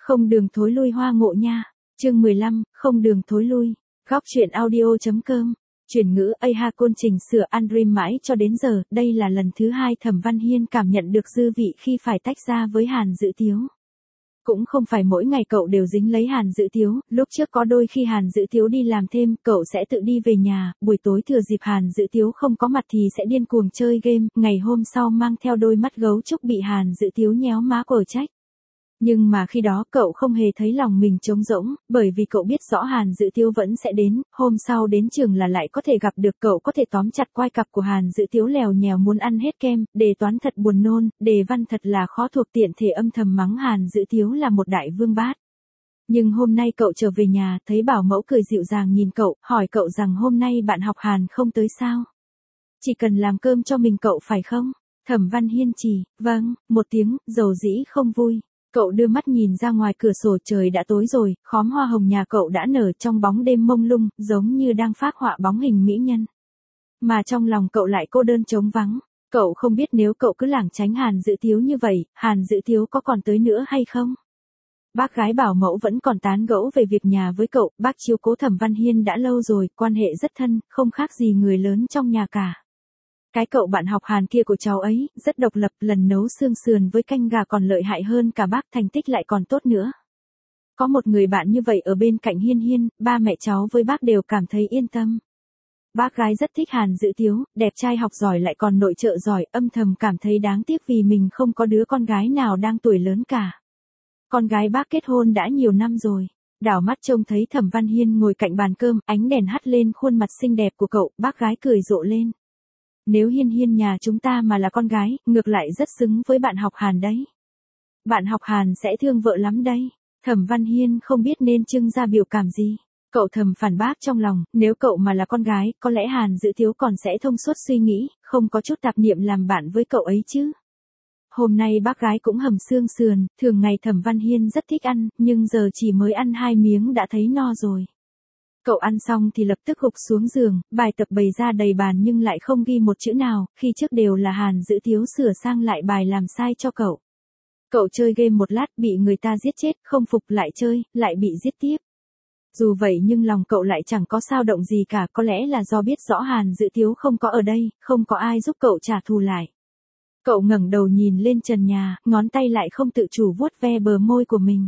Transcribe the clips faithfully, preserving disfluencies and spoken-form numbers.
Không đường thối lui hoa ngộ nha. Chương mười lăm, không đường thối lui. Góc truyện audio.com. Chuyển ngữ a ha côn chỉnh sửa Android mãi cho đến giờ, đây là lần thứ hai Thẩm Văn Hiên cảm nhận được dư vị khi phải tách ra với Hàn Dữ Tiếu. Cũng không phải mỗi ngày cậu đều dính lấy Hàn Dữ Tiếu, lúc trước có đôi khi Hàn Dữ Tiếu đi làm thêm, cậu sẽ tự đi về nhà, buổi tối thừa dịp Hàn Dữ Tiếu không có mặt thì sẽ điên cuồng chơi game, ngày hôm sau mang theo đôi mắt gấu trúc bị Hàn Dữ Tiếu nhéo má cờ trách. Nhưng mà khi đó cậu không hề thấy lòng mình trống rỗng, bởi vì cậu biết rõ Hàn Dữ Tiếu vẫn sẽ đến, hôm sau đến trường là lại có thể gặp được cậu có thể tóm chặt quai cặp của Hàn Dữ Tiếu lèo nhèo muốn ăn hết kem, đề toán thật buồn nôn, đề văn thật là khó thuộc tiện thể âm thầm mắng Hàn Dữ Tiếu là một đại vương bát. Nhưng hôm nay cậu trở về nhà, thấy bảo mẫu cười dịu dàng nhìn cậu, hỏi cậu rằng hôm nay bạn học Hàn không tới sao? Chỉ cần làm cơm cho mình cậu phải không? Thẩm Văn Hiên chỉ, vâng, một tiếng, dầu dĩ không vui. Cậu đưa mắt nhìn ra ngoài cửa sổ, trời đã tối rồi, khóm hoa hồng nhà cậu đã nở trong bóng đêm mông lung, giống như đang phác họa bóng hình mỹ nhân. Mà trong lòng cậu lại cô đơn trống vắng. Cậu không biết nếu cậu cứ lảng tránh Hàn Dữ Tiếu như vậy, Hàn Dữ Tiếu có còn tới nữa hay không? Bác gái bảo mẫu vẫn còn tán gẫu về việc nhà với cậu, bác chiếu cố Thẩm Văn Hiên đã lâu rồi, quan hệ rất thân, không khác gì người lớn trong nhà cả. Cái cậu bạn học Hàn kia của cháu ấy, rất độc lập, lần nấu xương sườn với canh gà còn lợi hại hơn cả bác, thành tích lại còn tốt nữa. Có một người bạn như vậy ở bên cạnh Hiên Hiên, ba mẹ cháu với bác đều cảm thấy yên tâm. Bác gái rất thích Hàn Dữ Tiếu, đẹp trai học giỏi lại còn nội trợ giỏi, âm thầm cảm thấy đáng tiếc vì mình không có đứa con gái nào đang tuổi lớn cả. Con gái bác kết hôn đã nhiều năm rồi. Đảo mắt trông thấy Thẩm Văn Hiên ngồi cạnh bàn cơm, ánh đèn hắt lên khuôn mặt xinh đẹp của cậu, bác gái cười rộ lên. Nếu Hiên Hiên nhà chúng ta mà là con gái, ngược lại rất xứng với bạn học Hàn đấy. Bạn học Hàn sẽ thương vợ lắm đấy. Thẩm Văn Hiên không biết nên trưng ra biểu cảm gì. Cậu thầm phản bác trong lòng, nếu cậu mà là con gái, có lẽ Hàn Dữ Tiếu còn sẽ thông suốt suy nghĩ, không có chút tạp niệm làm bạn với cậu ấy chứ. Hôm nay bác gái cũng hầm xương sườn, thường ngày Thẩm Văn Hiên rất thích ăn, nhưng giờ chỉ mới ăn hai miếng đã thấy no rồi. Cậu ăn xong thì lập tức gục xuống giường, bài tập bày ra đầy bàn nhưng lại không ghi một chữ nào, khi trước đều là Hàn Dữ Tiếu sửa sang lại bài làm sai cho cậu. Cậu chơi game một lát bị người ta giết chết, không phục lại chơi, lại bị giết tiếp. Dù vậy nhưng lòng cậu lại chẳng có sao động gì cả, có lẽ là do biết rõ Hàn Dữ Tiếu không có ở đây, không có ai giúp cậu trả thù lại. Cậu ngẩng đầu nhìn lên trần nhà, ngón tay lại không tự chủ vuốt ve bờ môi của mình.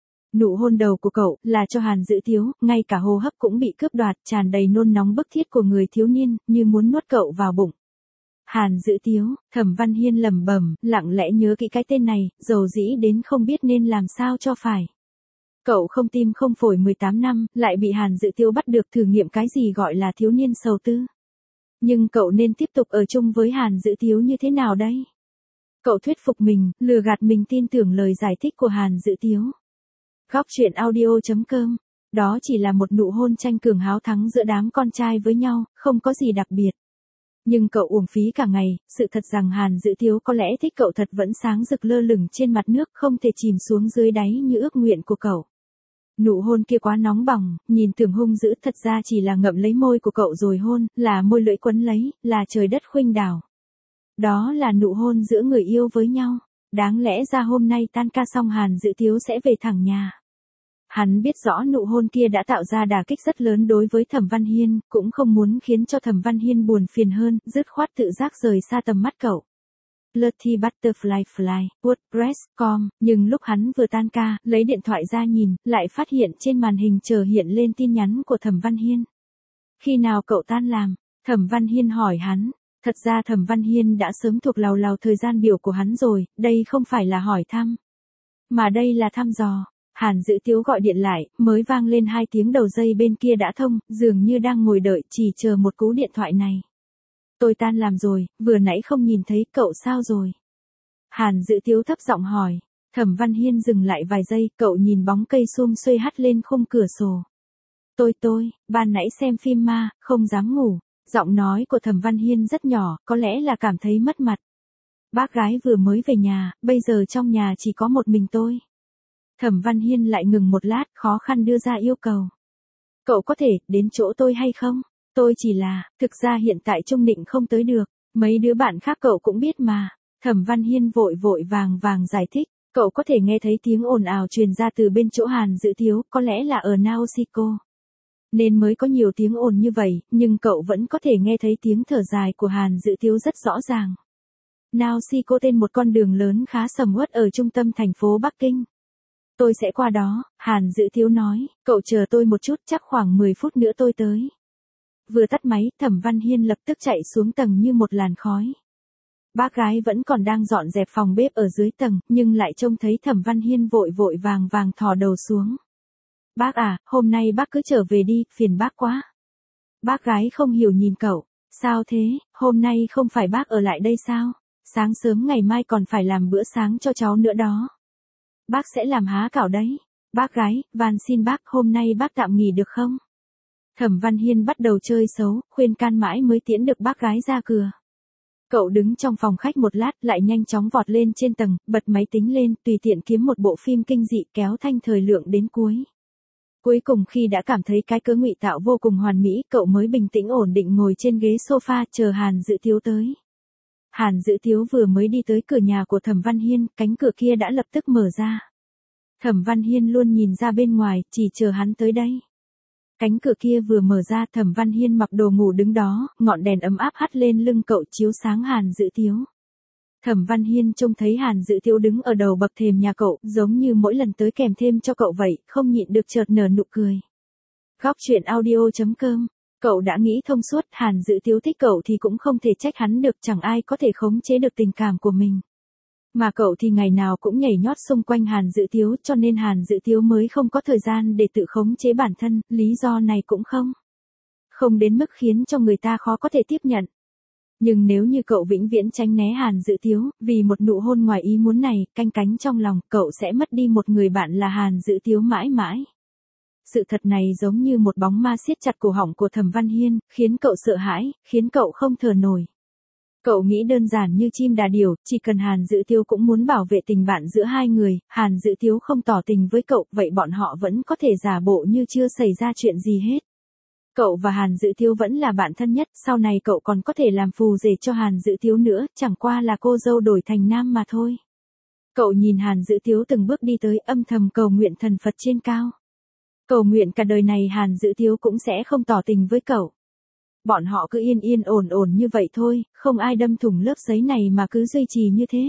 Nụ hôn đầu của cậu là cho Hàn Dữ Tiếu, ngay cả hô hấp cũng bị cướp đoạt, tràn đầy nôn nóng bức thiết của người thiếu niên, như muốn nuốt cậu vào bụng. Hàn Dữ Tiếu, Thẩm Văn Hiên lẩm bẩm, lặng lẽ nhớ kỹ cái tên này, dầu dĩ đến không biết nên làm sao cho phải. Cậu không tim không phổi mười tám năm, lại bị Hàn Dữ Tiếu bắt được thử nghiệm cái gì gọi là thiếu niên sầu tư. Nhưng cậu nên tiếp tục ở chung với Hàn Dữ Tiếu như thế nào đây? Cậu thuyết phục mình, lừa gạt mình tin tưởng lời giải thích của Hàn Dữ Tiếu. Góc truyện audio.com. Đó chỉ là một nụ hôn tranh cường háo thắng giữa đám con trai với nhau, không có gì đặc biệt. Nhưng cậu uổng phí cả ngày, sự thật rằng Hàn Dữ Tiếu có lẽ thích cậu thật vẫn sáng rực lơ lửng trên mặt nước, không thể chìm xuống dưới đáy như ước nguyện của cậu. Nụ hôn kia quá nóng bỏng, nhìn tưởng hung dữ, thật ra chỉ là ngậm lấy môi của cậu rồi hôn, là môi lưỡi quấn lấy, là trời đất khuynh đảo. Đó là nụ hôn giữa người yêu với nhau. Đáng lẽ ra hôm nay tan ca xong Hàn Dữ Tiếu sẽ về thẳng nhà. Hắn biết rõ nụ hôn kia đã tạo ra đả kích rất lớn đối với Thẩm Văn Hiên, cũng không muốn khiến cho Thẩm Văn Hiên buồn phiền hơn, dứt khoát tự giác rời xa tầm mắt cậu. Flirty Butterfly Fly, WordPress chấm com, nhưng lúc hắn vừa tan ca, lấy điện thoại ra nhìn, lại phát hiện trên màn hình chờ hiện lên tin nhắn của Thẩm Văn Hiên. Khi nào cậu tan làm? Thẩm Văn Hiên hỏi hắn. Thật ra Thẩm Văn Hiên đã sớm thuộc lào lào thời gian biểu của hắn rồi, đây không phải là hỏi thăm, mà đây là thăm dò. Hàn Dữ Tiếu gọi điện lại, mới vang lên hai tiếng đầu dây bên kia đã thông, dường như đang ngồi đợi, chỉ chờ một cú điện thoại này. Tôi tan làm rồi, vừa nãy không nhìn thấy, cậu sao rồi? Hàn Dữ Tiếu thấp giọng hỏi. Thẩm Văn Hiên dừng lại vài giây, cậu nhìn bóng cây sum xuê hắt lên khung cửa sổ. Tôi tôi, ban nãy xem phim ma, không dám ngủ. Giọng nói của Thẩm Văn Hiên rất nhỏ, có lẽ là cảm thấy mất mặt. Bác gái vừa mới về nhà, bây giờ trong nhà chỉ có một mình tôi. Thẩm Văn Hiên lại ngừng một lát, khó khăn đưa ra yêu cầu. Cậu có thể đến chỗ tôi hay không? Tôi chỉ là, thực ra hiện tại Trung Định không tới được, mấy đứa bạn khác cậu cũng biết mà. Thẩm Văn Hiên vội vội vàng vàng giải thích. Cậu có thể nghe thấy tiếng ồn ào truyền ra từ bên chỗ Hàn Dữ Tiếu, có lẽ là ở Naoshiko. Nên mới có nhiều tiếng ồn như vậy, nhưng cậu vẫn có thể nghe thấy tiếng thở dài của Hàn Dữ Tiếu rất rõ ràng. Naoshiko tên một con đường lớn khá sầm uất ở trung tâm thành phố Bắc Kinh. Tôi sẽ qua đó, Hàn Dữ Tiếu nói, cậu chờ tôi một chút, chắc khoảng mười phút nữa tôi tới. Vừa tắt máy, Thẩm Văn Hiên lập tức chạy xuống tầng như một làn khói. Bác gái vẫn còn đang dọn dẹp phòng bếp ở dưới tầng, nhưng lại trông thấy Thẩm Văn Hiên vội vội vàng vàng thò đầu xuống. Bác à, hôm nay bác cứ trở về đi, phiền bác quá. Bác gái không hiểu nhìn cậu, sao thế, hôm nay không phải bác ở lại đây sao? Sáng sớm ngày mai còn phải làm bữa sáng cho cháu nữa đó. Bác sẽ làm há cảo đấy. Bác gái, van xin bác, hôm nay bác tạm nghỉ được không? Thẩm Văn Hiên bắt đầu chơi xấu, khuyên can mãi mới tiễn được bác gái ra cửa. Cậu đứng trong phòng khách một lát, lại nhanh chóng vọt lên trên tầng, bật máy tính lên, tùy tiện kiếm một bộ phim kinh dị kéo thanh thời lượng đến cuối. Cuối cùng khi đã cảm thấy cái cớ ngụy tạo vô cùng hoàn mỹ, cậu mới bình tĩnh ổn định ngồi trên ghế sofa chờ Hàn Dữ Tiếu tới. Hàn Dữ Tiếu vừa mới đi tới cửa nhà của Thẩm Văn Hiên, cánh cửa kia đã lập tức mở ra. Thẩm Văn Hiên luôn nhìn ra bên ngoài, chỉ chờ hắn tới đây. Cánh cửa kia vừa mở ra, Thẩm Văn Hiên mặc đồ ngủ đứng đó, ngọn đèn ấm áp hắt lên lưng cậu chiếu sáng Hàn Dữ Tiếu. Thẩm Văn Hiên trông thấy Hàn Dữ Tiếu đứng ở đầu bậc thềm nhà cậu, giống như mỗi lần tới kèm thêm cho cậu vậy, không nhịn được chợt nở nụ cười. Góc truyện audio chấm com. Cậu đã nghĩ thông suốt, Hàn Dữ Tiếu thích cậu thì cũng không thể trách hắn được, chẳng ai có thể khống chế được tình cảm của mình. Mà cậu thì ngày nào cũng nhảy nhót xung quanh Hàn Dữ Tiếu, cho nên Hàn Dữ Tiếu mới không có thời gian để tự khống chế bản thân, lý do này cũng không. Không đến mức khiến cho người ta khó có thể tiếp nhận. Nhưng nếu như cậu vĩnh viễn tránh né Hàn Dữ Tiếu, vì một nụ hôn ngoài ý muốn này, canh cánh trong lòng, cậu sẽ mất đi một người bạn là Hàn Dữ Tiếu mãi mãi. Sự thật này giống như một bóng ma siết chặt cổ họng của Thẩm Văn Hiên, khiến cậu sợ hãi, khiến cậu không thở nổi. Cậu nghĩ đơn giản như chim đà điểu, chỉ cần Hàn Dữ Tiếu cũng muốn bảo vệ tình bạn giữa hai người, Hàn Dữ Tiếu không tỏ tình với cậu, vậy bọn họ vẫn có thể giả bộ như chưa xảy ra chuyện gì hết. Cậu và Hàn Dữ Tiếu vẫn là bạn thân nhất, sau này cậu còn có thể làm phù rể cho Hàn Dữ Tiếu nữa, chẳng qua là cô dâu đổi thành nam mà thôi. Cậu nhìn Hàn Dữ Tiếu từng bước đi tới, âm thầm cầu nguyện thần Phật trên cao. Cầu nguyện cả đời này Hàn Dữ Tiếu cũng sẽ không tỏ tình với cậu. Bọn họ cứ yên yên ổn ổn như vậy thôi, không ai đâm thủng lớp giấy này mà cứ duy trì như thế.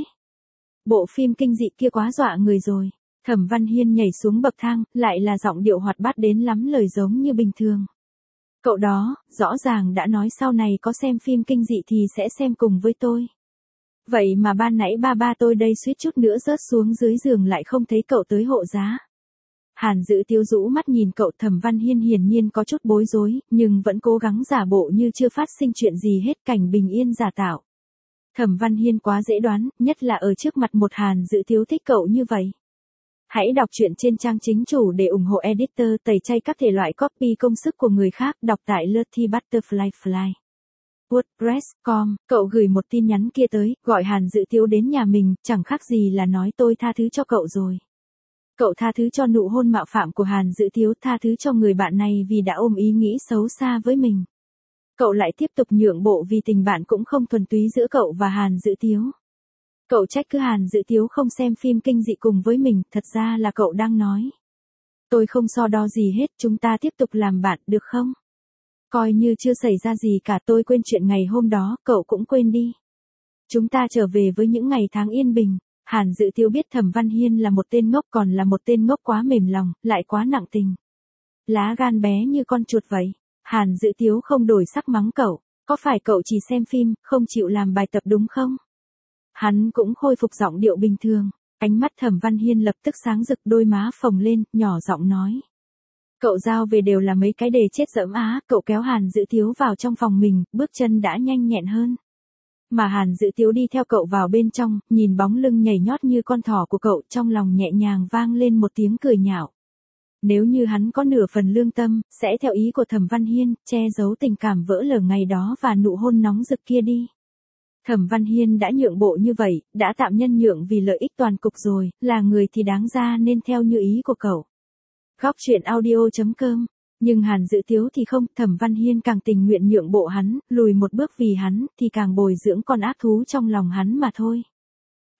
Bộ phim kinh dị kia quá dọa người rồi. Thẩm Văn Hiên nhảy xuống bậc thang, lại là giọng điệu hoạt bát đến lắm lời giống như bình thường. Cậu đó, rõ ràng đã nói sau này có xem phim kinh dị thì sẽ xem cùng với tôi. Vậy mà ban nãy ba ba tôi đây suýt chút nữa rớt xuống dưới giường lại không thấy cậu tới hộ giá. Hàn Dữ Tiếu rũ mắt nhìn cậu. Thẩm Văn Hiên hiển nhiên có chút bối rối, nhưng vẫn cố gắng giả bộ như chưa phát sinh chuyện gì hết, cảnh bình yên giả tạo. Thẩm Văn Hiên quá dễ đoán, nhất là ở trước mặt một Hàn Dữ Tiếu thích cậu như vậy. Hãy đọc truyện trên trang chính chủ để ủng hộ editor tẩy chay các thể loại copy công sức của người khác, đọc tại Lucky Butterfly Fly. WordPress chấm com, cậu gửi một tin nhắn kia tới, gọi Hàn Dữ Tiếu đến nhà mình, chẳng khác gì là nói tôi tha thứ cho cậu rồi. Cậu tha thứ cho nụ hôn mạo phạm của Hàn Dữ Tiếu, tha thứ cho người bạn này vì đã ôm ý nghĩ xấu xa với mình. Cậu lại tiếp tục nhượng bộ vì tình bạn cũng không thuần túy giữa cậu và Hàn Dữ Tiếu. Cậu trách cứ Hàn Dữ Tiếu không xem phim kinh dị cùng với mình, thật ra là cậu đang nói. Tôi không so đo gì hết, chúng ta tiếp tục làm bạn, được không? Coi như chưa xảy ra gì cả, tôi quên chuyện ngày hôm đó, cậu cũng quên đi. Chúng ta trở về với những ngày tháng yên bình. Hàn Dữ Tiếu biết Thẩm Văn Hiên là một tên ngốc, còn là một tên ngốc quá mềm lòng, lại quá nặng tình. Lá gan bé như con chuột vậy. Hàn Dữ Tiếu không đổi sắc mắng cậu, có phải cậu chỉ xem phim, không chịu làm bài tập đúng không? Hắn cũng khôi phục giọng điệu bình thường, ánh mắt Thẩm Văn Hiên lập tức sáng rực, đôi má phồng lên, nhỏ giọng nói. Cậu giao về đều là mấy cái đề chết dẫm á, cậu kéo Hàn Dữ Tiếu vào trong phòng mình, bước chân đã nhanh nhẹn hơn. Mà Hàn Dữ Tiếu đi theo cậu vào bên trong, nhìn bóng lưng nhảy nhót như con thỏ của cậu, trong lòng nhẹ nhàng vang lên một tiếng cười nhạo. Nếu như hắn có nửa phần lương tâm, sẽ theo ý của Thẩm Văn Hiên, che giấu tình cảm vỡ lở ngày đó và nụ hôn nóng rực kia đi. Thẩm Văn Hiên đã nhượng bộ như vậy, đã tạm nhân nhượng vì lợi ích toàn cục rồi, là người thì đáng ra nên theo như ý của cậu. Góc truyện audio chấm com. Nhưng Hàn Dữ Tiếu thì không, Thẩm Văn Hiên càng tình nguyện nhượng bộ hắn, lùi một bước vì hắn, thì càng bồi dưỡng con ác thú trong lòng hắn mà thôi.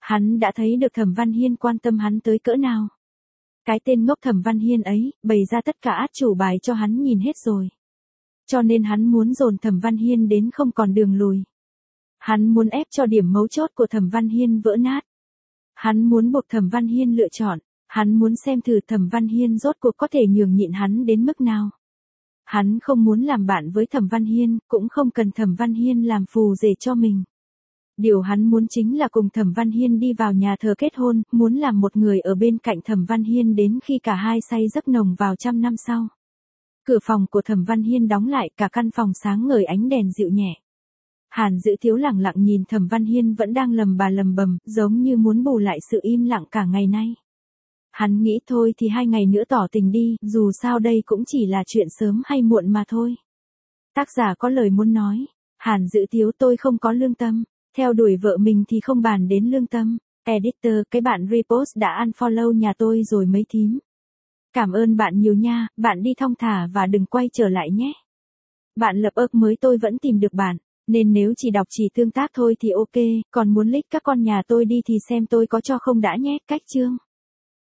Hắn đã thấy được Thẩm Văn Hiên quan tâm hắn tới cỡ nào. Cái tên ngốc Thẩm Văn Hiên ấy, bày ra tất cả át chủ bài cho hắn nhìn hết rồi. Cho nên hắn muốn dồn Thẩm Văn Hiên đến không còn đường lùi. Hắn muốn ép cho điểm mấu chốt của Thẩm Văn Hiên vỡ nát. Hắn muốn buộc Thẩm Văn Hiên lựa chọn. Hắn muốn xem thử Thẩm Văn Hiên rốt cuộc có thể nhường nhịn hắn đến mức nào. Hắn không muốn làm bạn với Thẩm Văn Hiên, cũng không cần Thẩm Văn Hiên làm phù rể cho mình. Điều hắn muốn chính là cùng Thẩm Văn Hiên đi vào nhà thờ kết hôn, muốn làm một người ở bên cạnh Thẩm Văn Hiên đến khi cả hai say giấc nồng vào trăm năm sau. Cửa phòng của Thẩm Văn Hiên đóng lại, cả căn phòng sáng ngời ánh đèn dịu nhẹ. Hàn Dữ Thiếu lẳng lặng nhìn Thẩm Văn Hiên vẫn đang lầm bà lầm bầm, giống như muốn bù lại sự im lặng cả ngày nay. Hắn nghĩ thôi thì hai ngày nữa tỏ tình đi, dù sao đây cũng chỉ là chuyện sớm hay muộn mà thôi. Tác giả có lời muốn nói, Hàn Dữ Thiếu tôi không có lương tâm, theo đuổi vợ mình thì không bàn đến lương tâm. Editor, cái bạn repost đã unfollow nhà tôi rồi mấy thím. Cảm ơn bạn nhiều nha, bạn đi thong thả và đừng quay trở lại nhé. Bạn lập ức mới tôi vẫn tìm được bạn, nên nếu chỉ đọc chỉ tương tác thôi thì ok, còn muốn link các con nhà tôi đi thì xem tôi có cho không đã nhé. Cách chương